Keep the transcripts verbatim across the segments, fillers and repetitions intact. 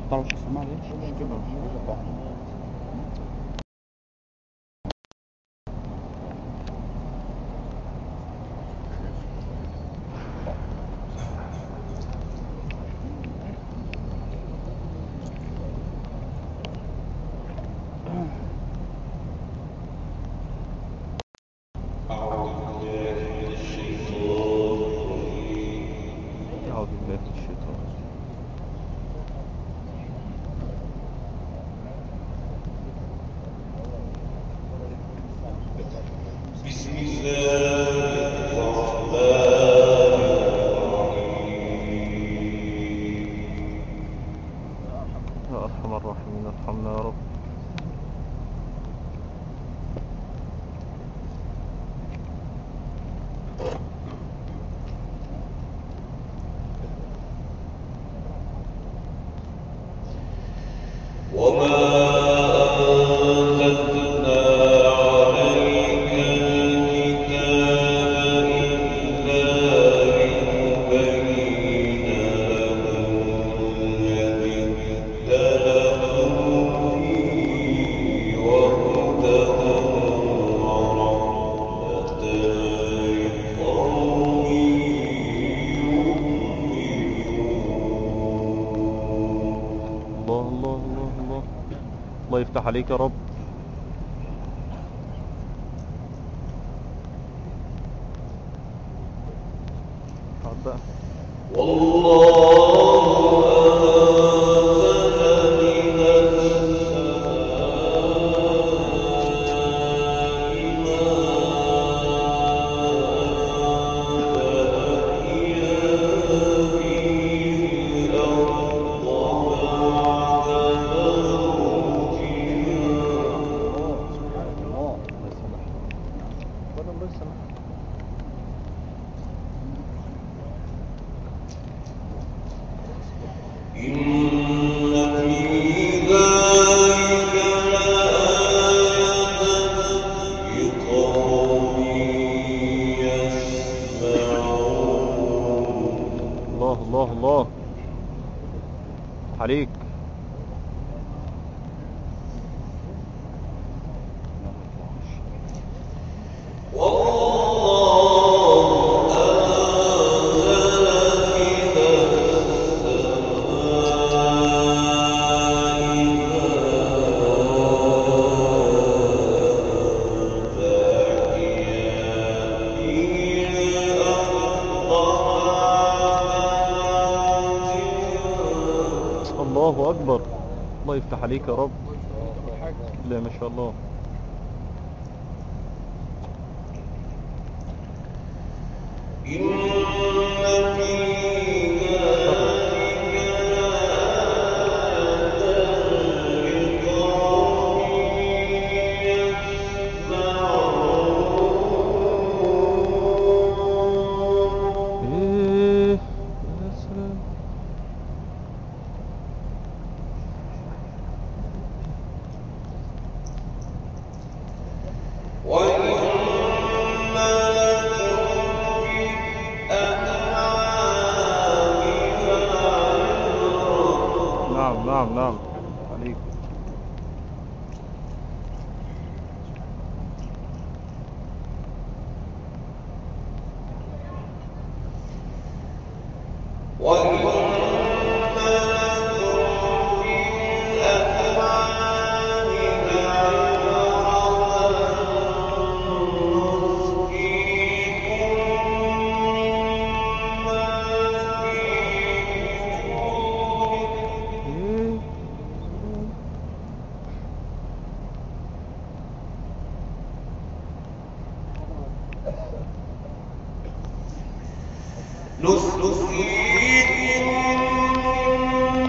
تعرفش السماعة دي؟ مش مشكلة مش مشكلة طبعا. أعوذ بالله من الشيطان. بسم الله الرحمن الرحيم. يا أرحم الراحمين ارحمنا يا رب. وما أنزلنا عليك الكتاب إلا لتبين لهم الذي اختلفوا فيه وهدى ورحمة لقوم يؤمنون. الله الله الله الله الله يفتح عليك يا رب. اقعد بقى. والله أنزل من السماء ماء فأحيا به الأرض بعد موتها. الله الله يسامحك. اتفضل الله يسامحك. إن في ذلك لآية لقوم يسمعون. الله الله الله عليك. والله أنزل من السماء ماء فأحيا به الأرض بعد موتها. الله أكبر. الله يفتح عليك يا رب. لا ما شاء الله. إن في ذلك لآية لقوم يسمعون. ايه يا سلام. وإن لكم في الأنعام لعبرة. نعم نعم نعم عليك. وإن لكم في الأنعام لعبرة نسقيكم مما في بطونكم. ايه نسقيكم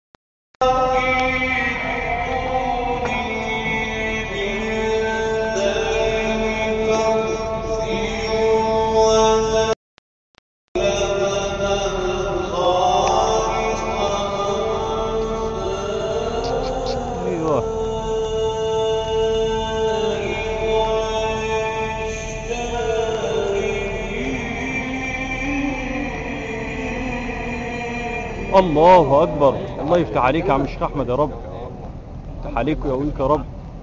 ايوه. الله أكبر. الله يفتح عليك يا عم الشيخ احمد يا رب. يفتح عليك ويقويك يا رب.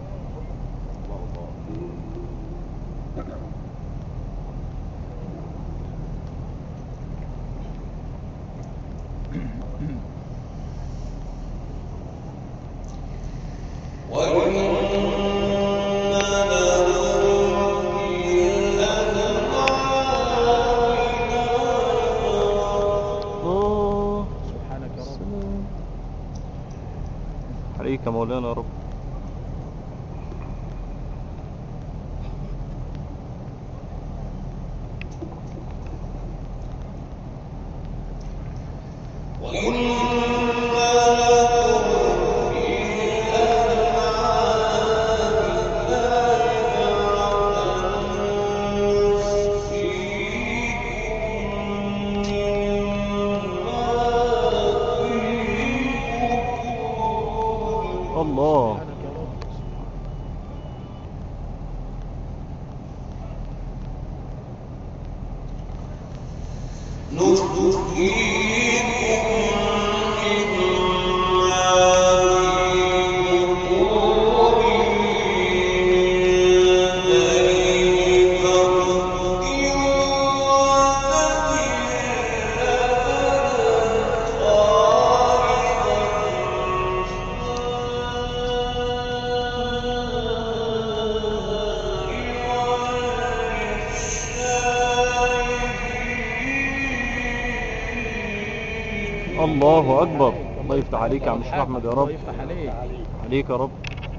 الله سبحانك يا رب. عليك يا مولانا يا رب. الله سبحانك يا رب. الله اكبر. الله يفتح عليك يا عم الشيخ احمد يا الله رب. يفتح عليك. عليك يا رب.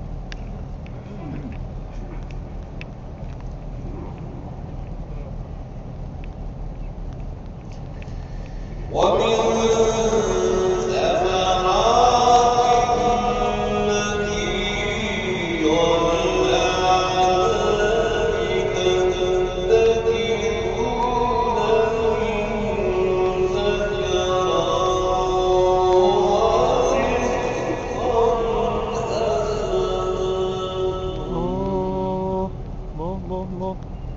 الله الله الله الله.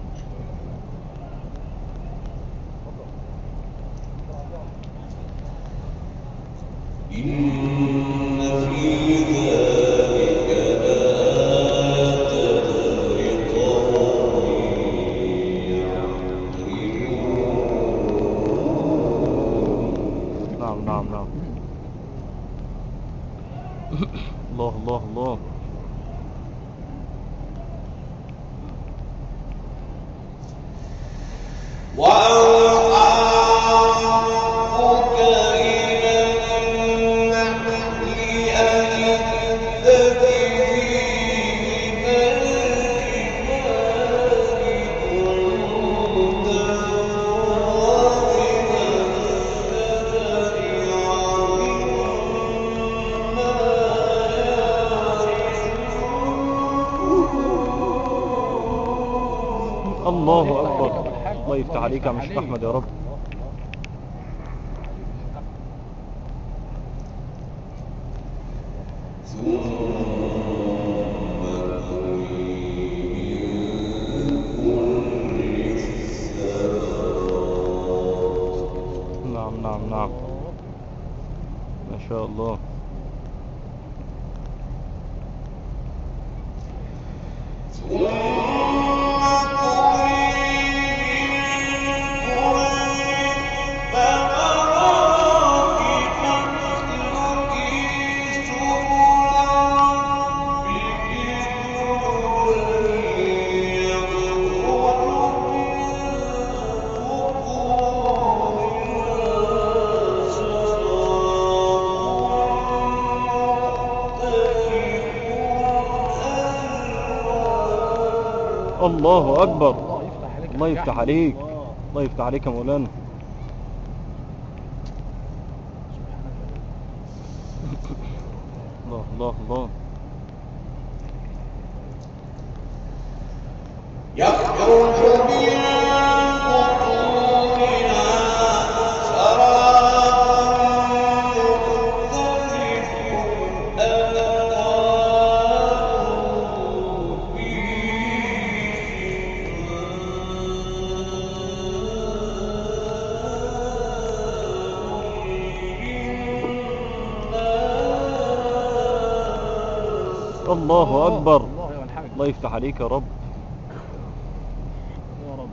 نعم نعم نعم. الله الله الله. الله اكبر. الله يفتح عليك يا عم الشيخ احمد يا رب. نعم نعم نعم. ما شاء الله. الله اكبر. الله يفتح عليك. الله يفتح عليك يا مولانا. الله الله الله. الله الله أكبر. الله والحمد. الله يفتح عليك يا رب. يا رب.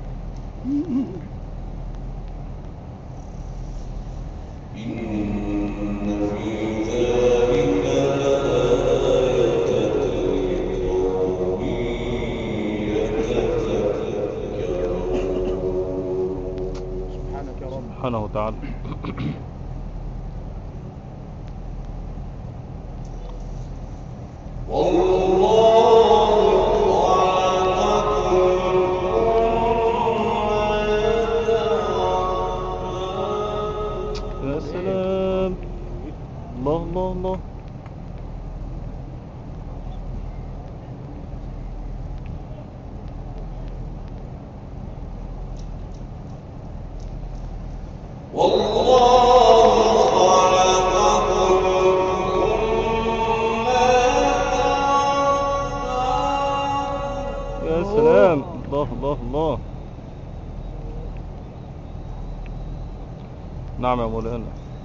سبحانك يا رب. سبحانه وتعالى. يا سلام. الله الله الله. يا سلام. الله الله الله. نعم يا مولانا.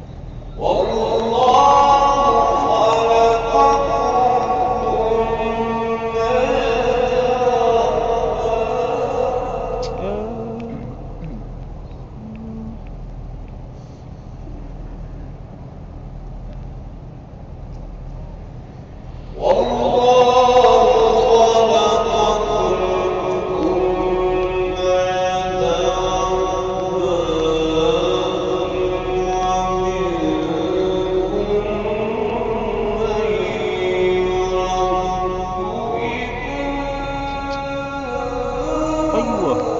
أيوة.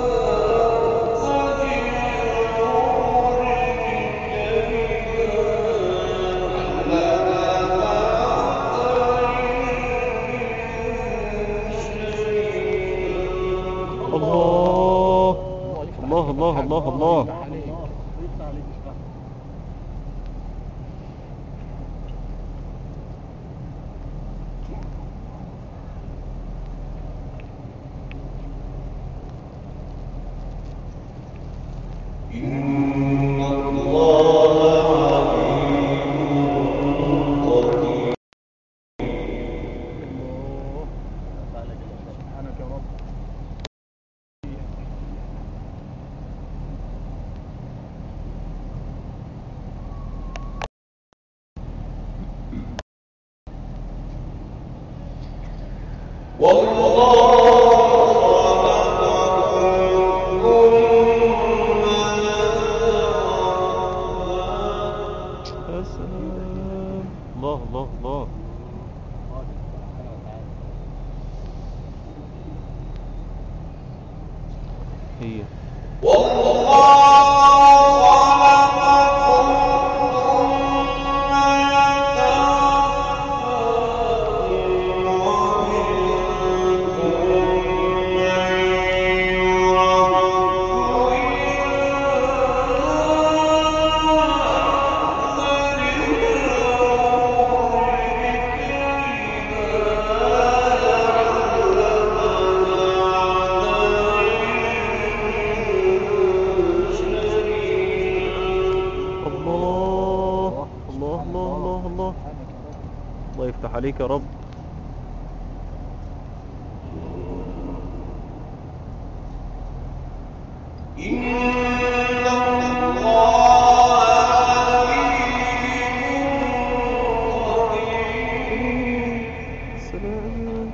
الله الله الله الله الله. سبحانك يا رب. يا سلام. الله الله الله. هي الله الله الله الله الله. الله يفتح عليك يا رب. سلام.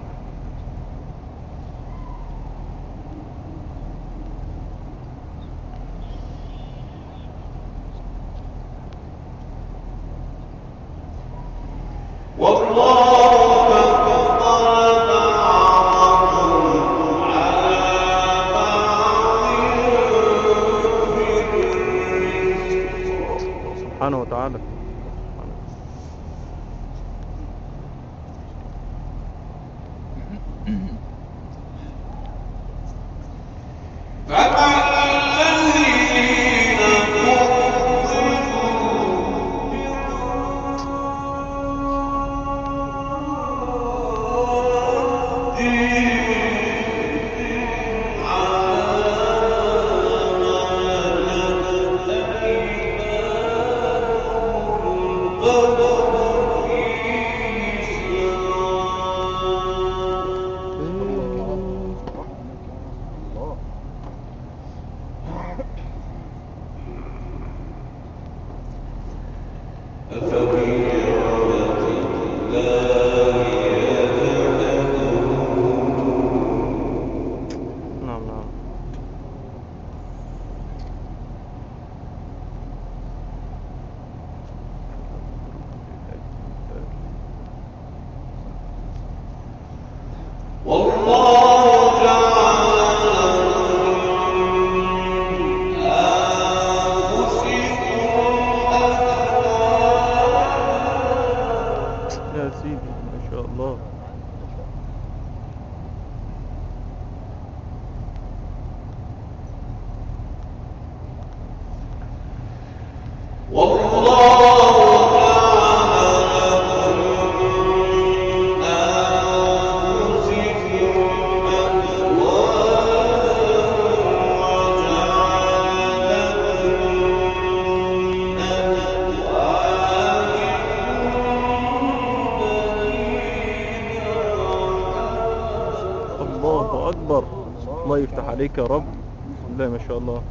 سبحانه وتعالى. نعم نعم. والله جعل يا سيدي ما شاء الله. الله أكبر. الله يفتح عليك يا رب. بسم الله ما شاء الله.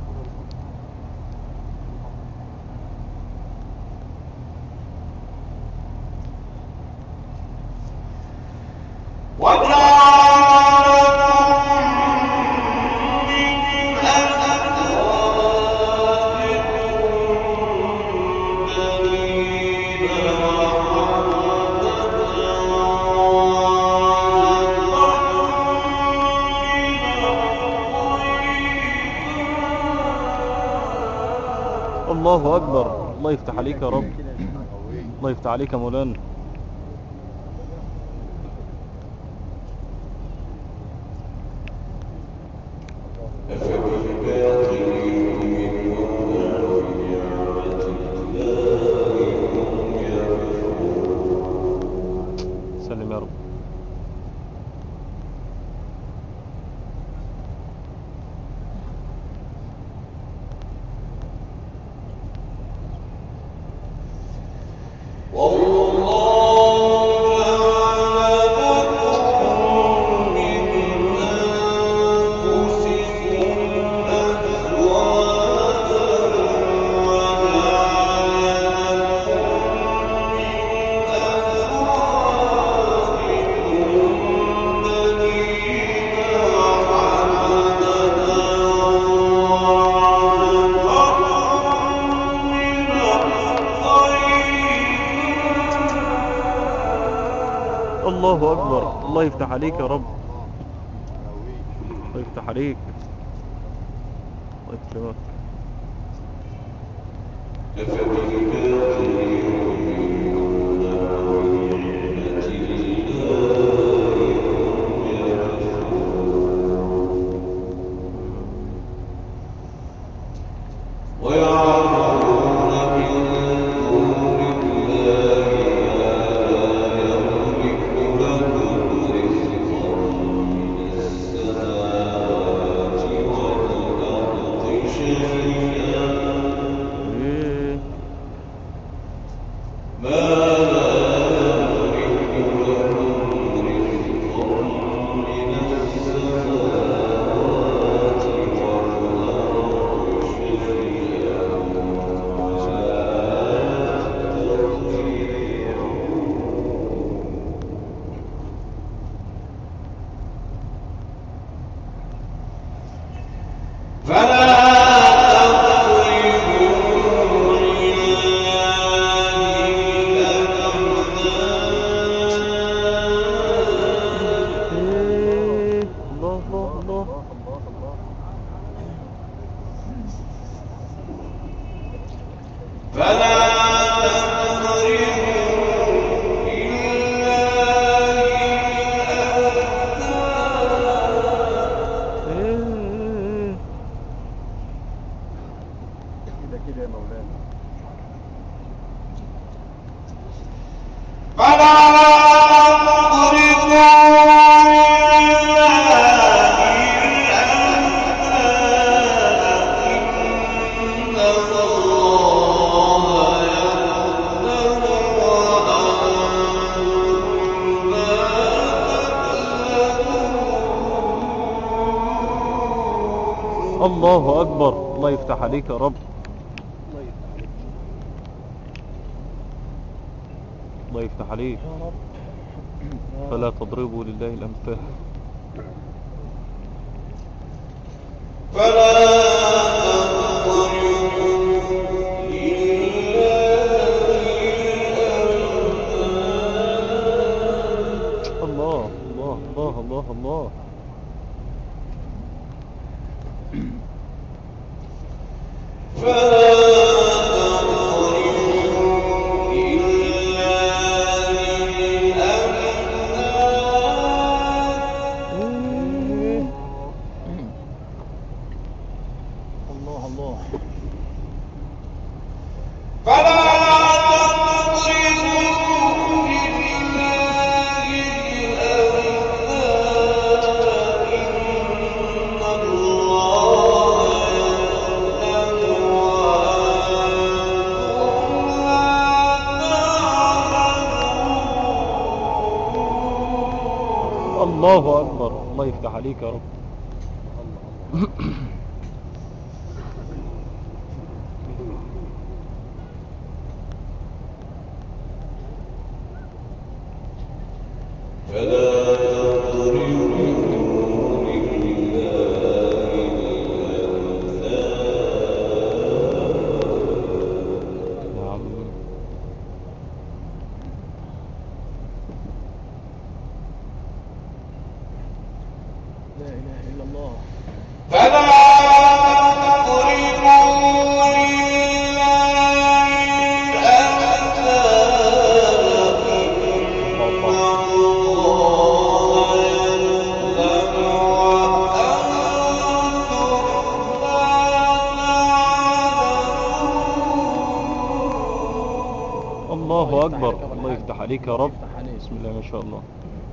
الله أكبر. الله يفتح عليك يا رب. الله يفتح عليك يا مولانا. سلم يا رب. الله أكبر. الله يفتح عليك يا رب. الله يفتح عليك. الله يكرمك. إيه. الله الله الله. إيه. كده كده يا مولانا. الله أكبر. الله يفتح عليك يا رب. الله يفتح عليك. الله يفتح عليك. يا رب. فلا تضربوا لله الأمثال. فلا تضربوا الله الله الله الله الله. الله الله. الله أكبر. الله يفتح عليك يا رب. لا إله إلا الله. فلا الله أكبر. الله يفتح عليك يا رب. بسم الله ما شاء الله.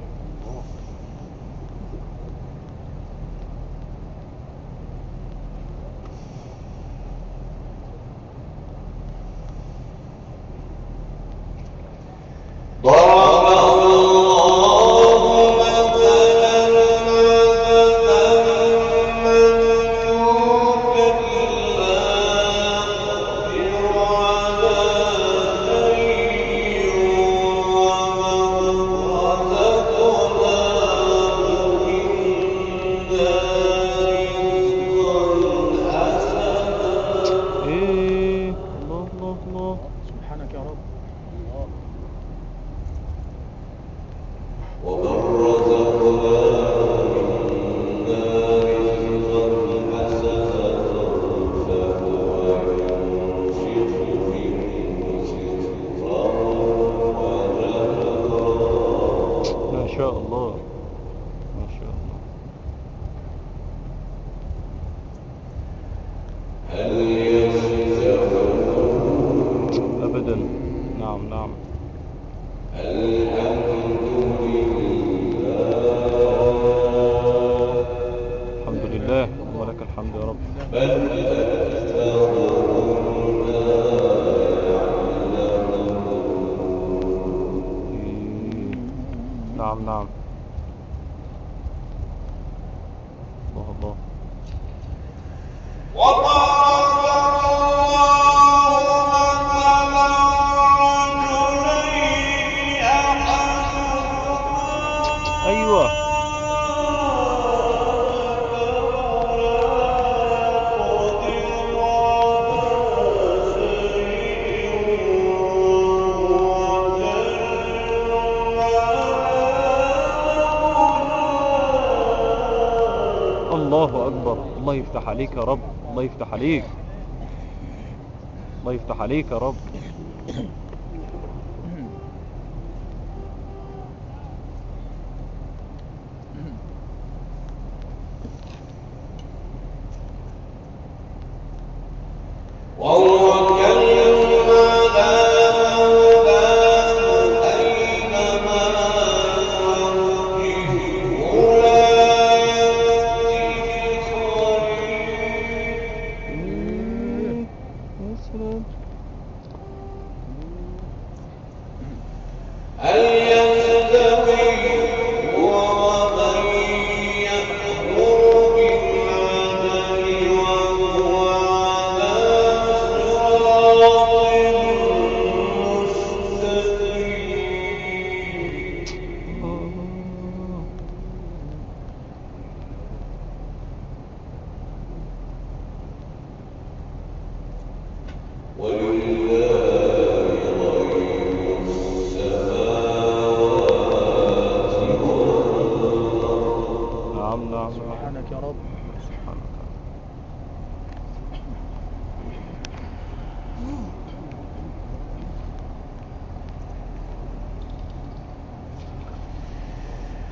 إيه الله الله الله. سبحانك يا رب. الله. ما شاء الله ما شاء الله. أبدا. نعم نعم. الحمد لله ولك الحمد يا رب. نعم نعم. الله الله. أيوة. الله أكبر. الله يفتح عليك يا رب. الله يفتح عليك. الله يفتح عليك يا رب.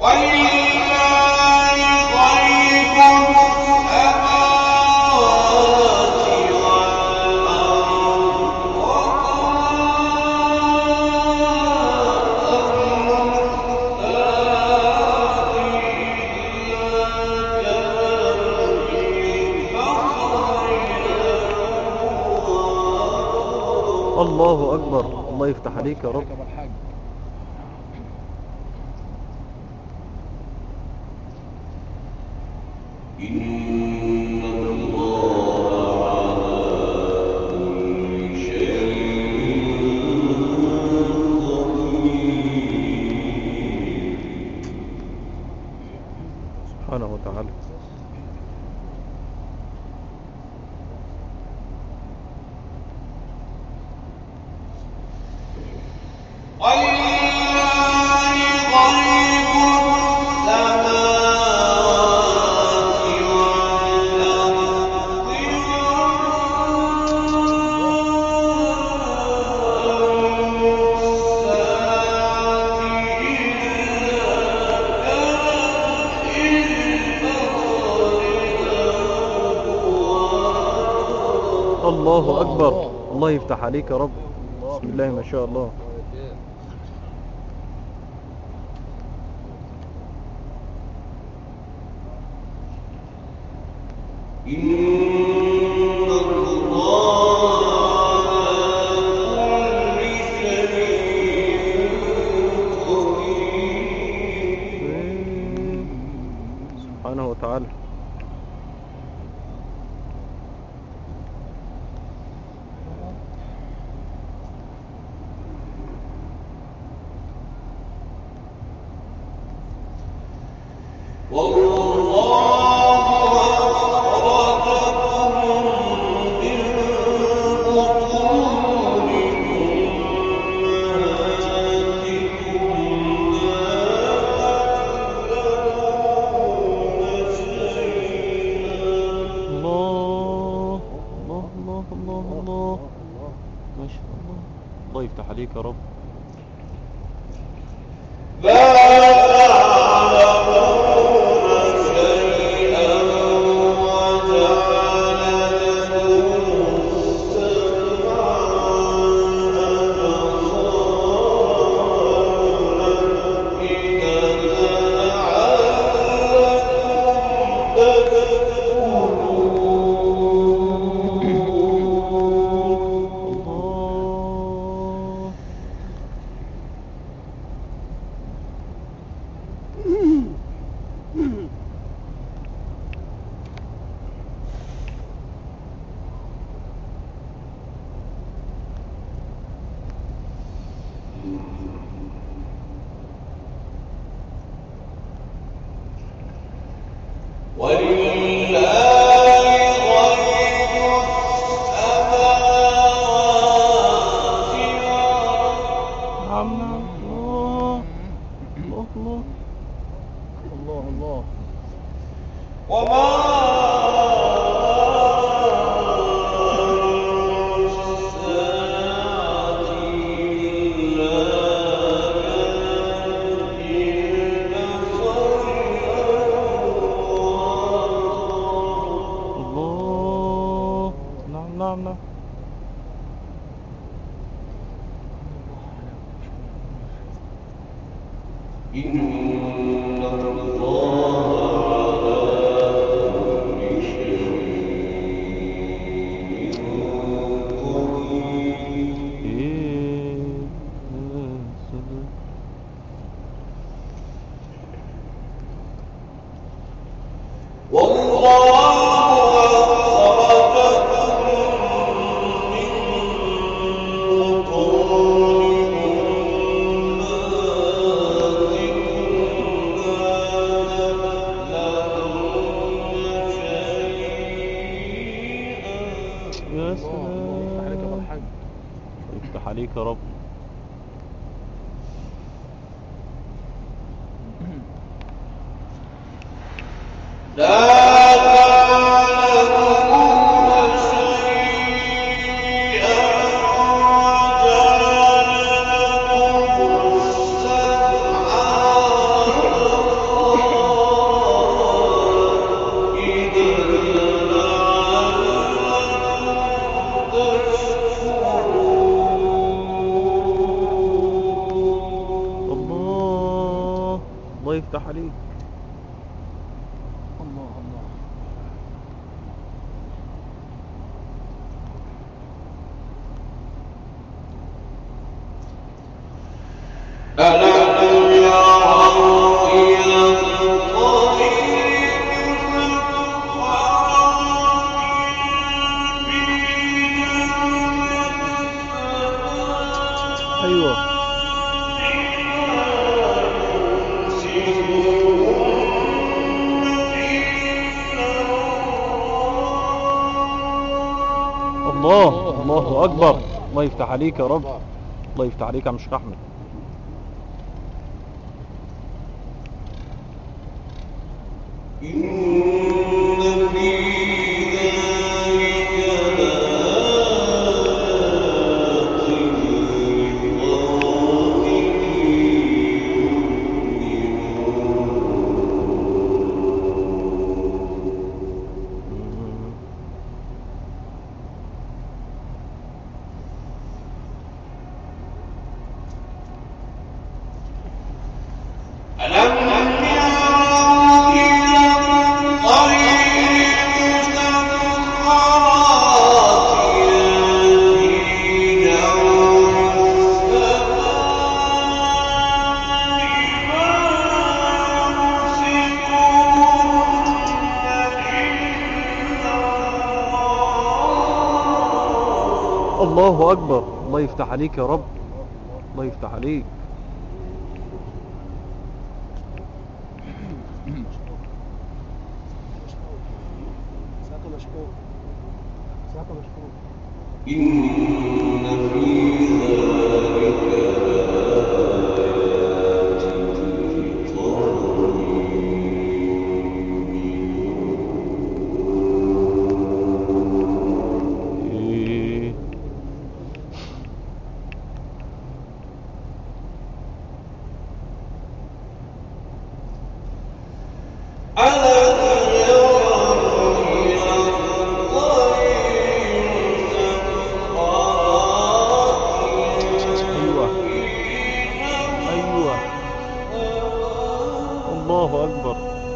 الله أكبر. الله يفتح عليك يا رب. سبحانه وتعالى. الله أكبر. الله يفتح عليك يا رب. بسم الله ما شاء الله. سبحانه وتعالى. ما شاء الله. الله يفتح عليك يا رب. يفتح عليك يا رب. الله يفتح عليك. الله الله. ألم يروا إلى الطير ايوه الله الله اكبر. الله يفتح عليك يا رب. الله يفتح عليك يا مشيخ احمد. إن في الله اكبر. الله يفتح عليك يا رب. الله يفتح عليك. ساق مشكور. ساق مشكور. إن في ذلك إيه. ايوه ايوه الله اكبر.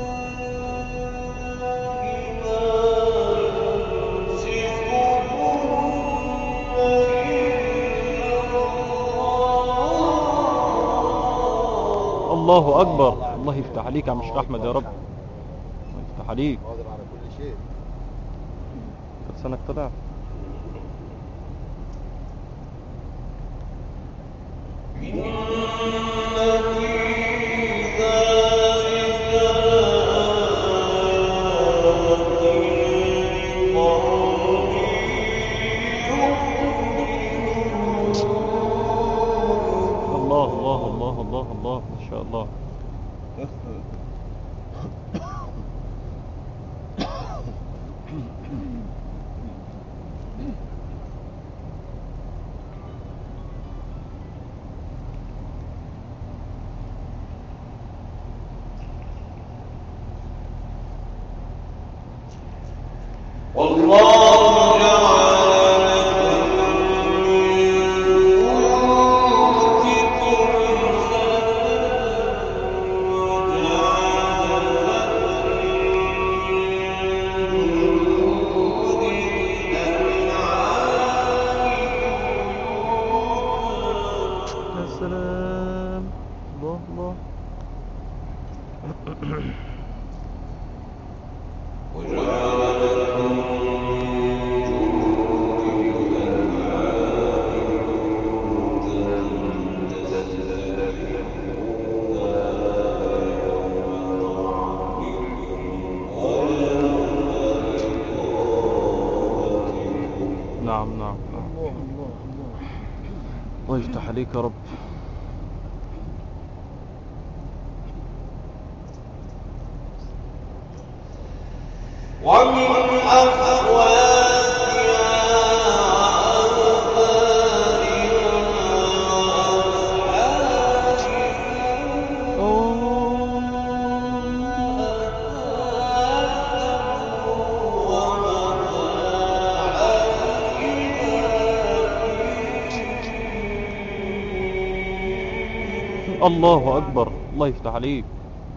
الله اكبر. الله يفتح عليك يا مشيخ احمد يا رب. الله يفتح عليك. قادر على كل شيء. سنك طلع. الله الله الله الله الله ما شاء الله. والله جعل لكم من بيوتكم يا سلام. الله الله. نعم نعم نعم. الله الله الله. الله يفتح عليك يا رب. ومن أفواهها الله أكبر. الله يفتح عليك.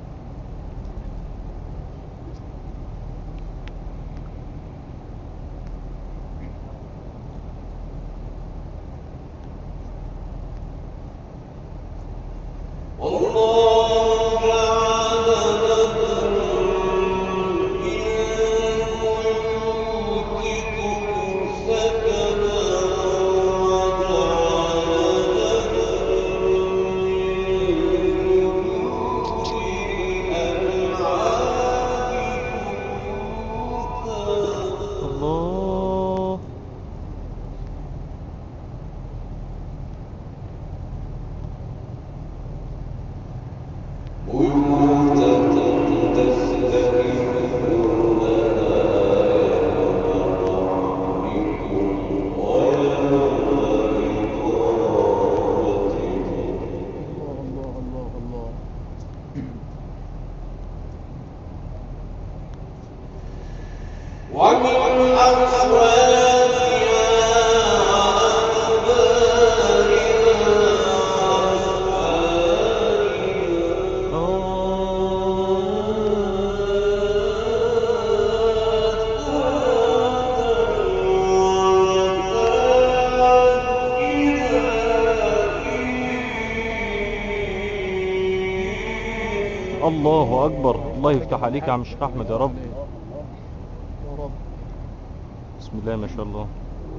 الله أكبر. الله يفتح عليك يا عم الشيخ أحمد يا رب. يا رب. بسم الله ما شاء الله.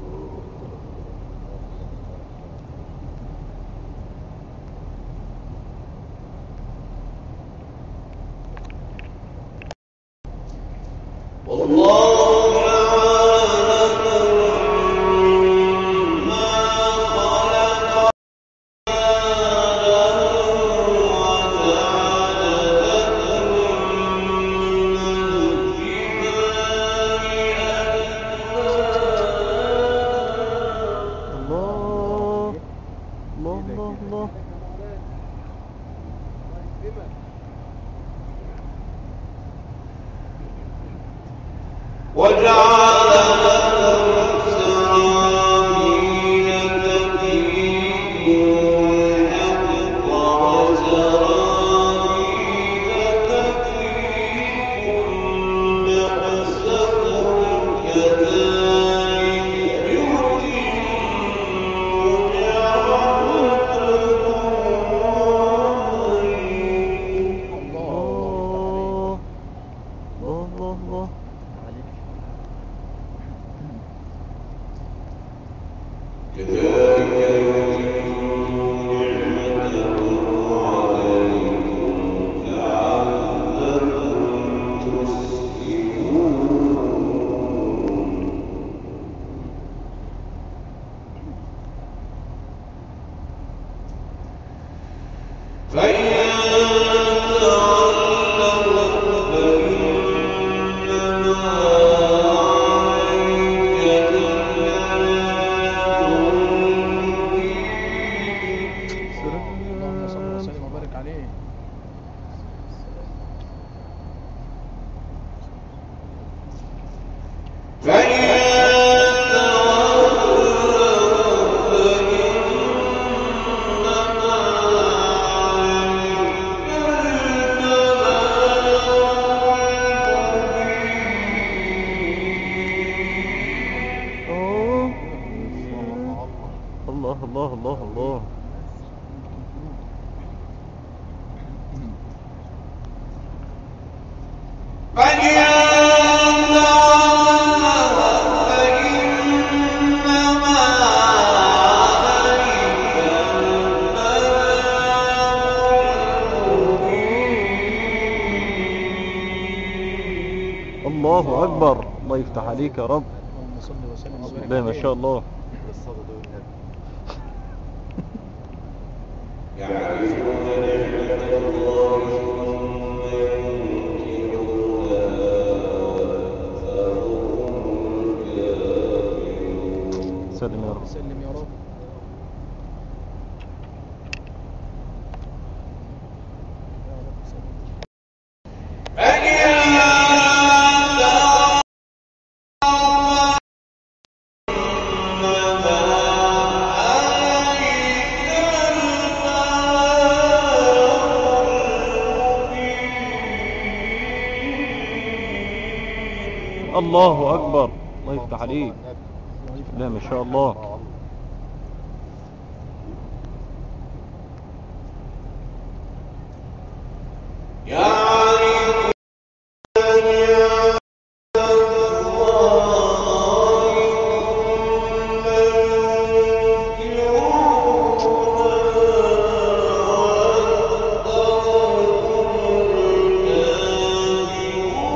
الله أكبر. الله يفتح عليك يا رب. بسم الله ما شاء الله. سلم يا رب. سلم يا رب. الله أكبر. الله يفتح عليك. لا ما شاء الله.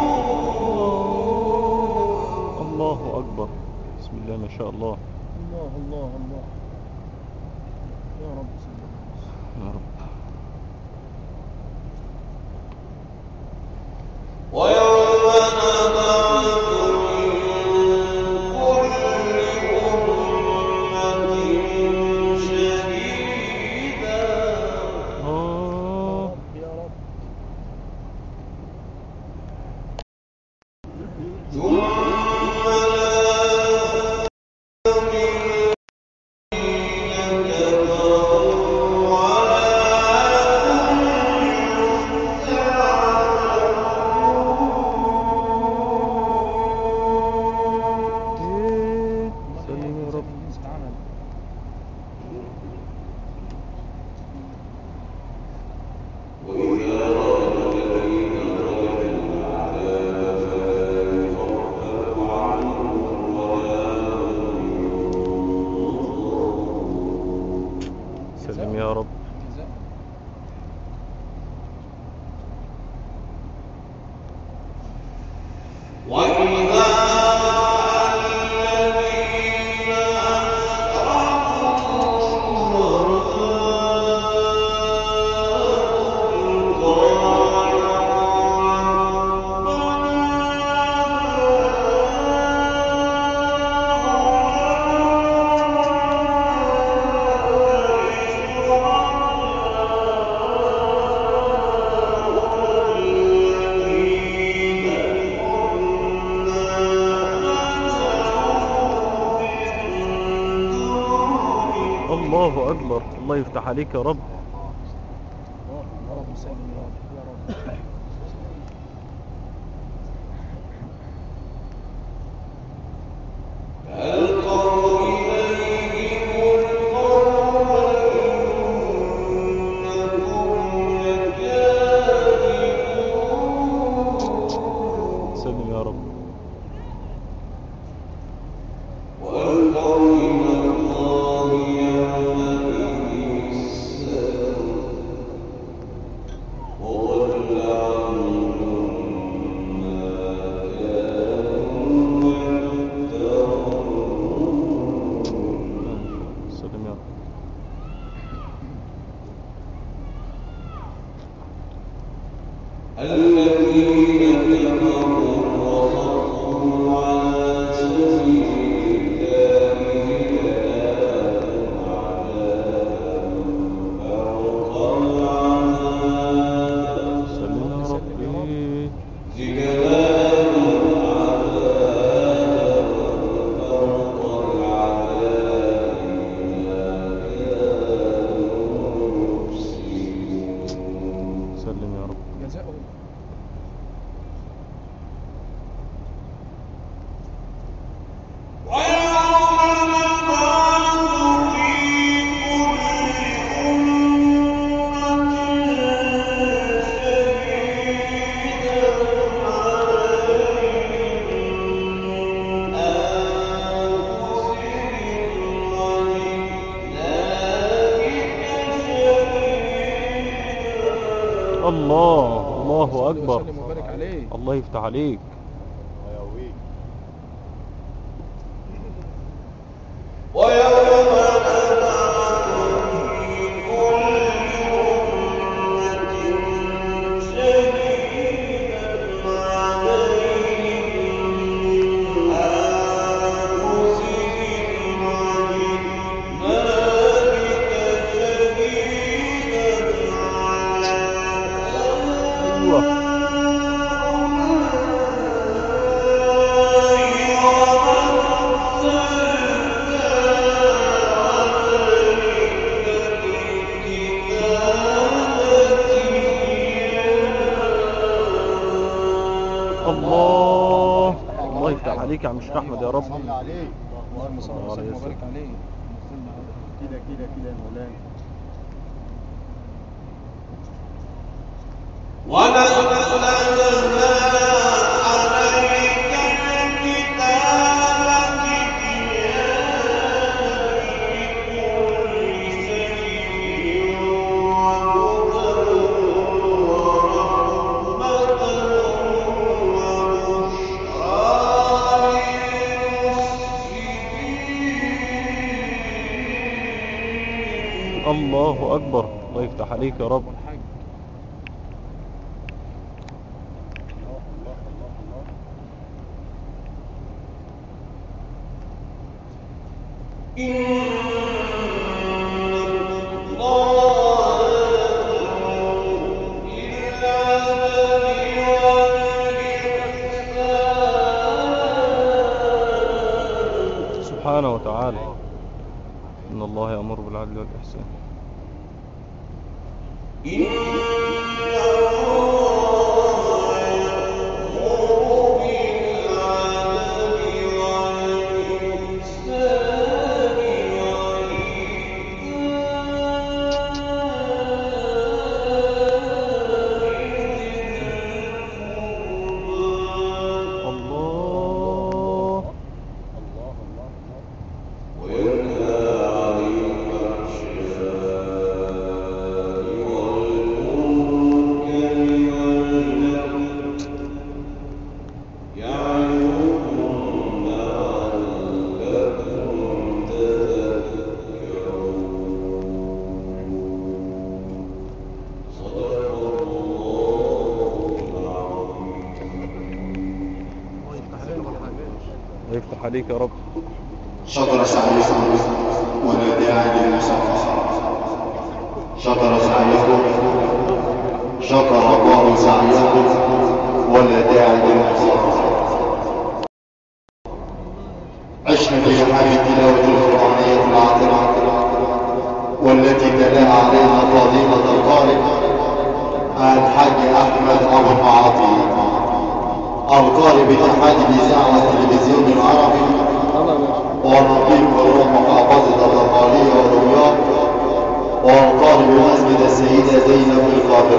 الله أكبر. بسم الله ما شاء الله. الله الله أكبر. الله يفتح عليك يا رب. يا رب سلم يا رب يا رب. سلم يا رب. سلم يا رب. الذين كفروا وصدوا عن سبيل الله لهم عذاب فوق العذاب سلم يا ربي. زدناهم عذابا فوق العذاب بما كانوا يفسقون. سلم يا رب. جزاؤهم الله الله أكبر. وسلم وبارك عليه. الله يفتح عليك. ويوم نبعث في كل أمة شهيدا عليهم من أنفسهم وجئنا بك شهيدا على أيوة. الله الله يفتح عليك يا عم الشيخ أحمد يا رب. صل عليه. اللهم صل الله عليه وسلم وبارك وسلم. عليه. كده كده كده يا مولانا. ونزلنا عليك الكتاب بكل شيء وهدى ورحمة وبشرى للمسلمين. الله أكبر. الله يفتح عليك يا رب. والحج. سبحانه وتعالى. إن الله يأمر بالعدل والإحسان. الله يفتح عليك يا رب. شطر سعيكم ولا داعي للمصافحة. شطر سعيكم شطر الله سعيكم ولا داعي للمصافحة. عشنا في حال التلاوة القرآنية العاطرة والتي تلاها عليها فاضلة القارئ الحاج أحمد أبو المعاطي القارئ باتحاد الإذاعة والتلفزيون العربي ونقيب بروح محافظة الدقهلية ودمياط والقارئ بمسجد السيدة زينب القاهرة.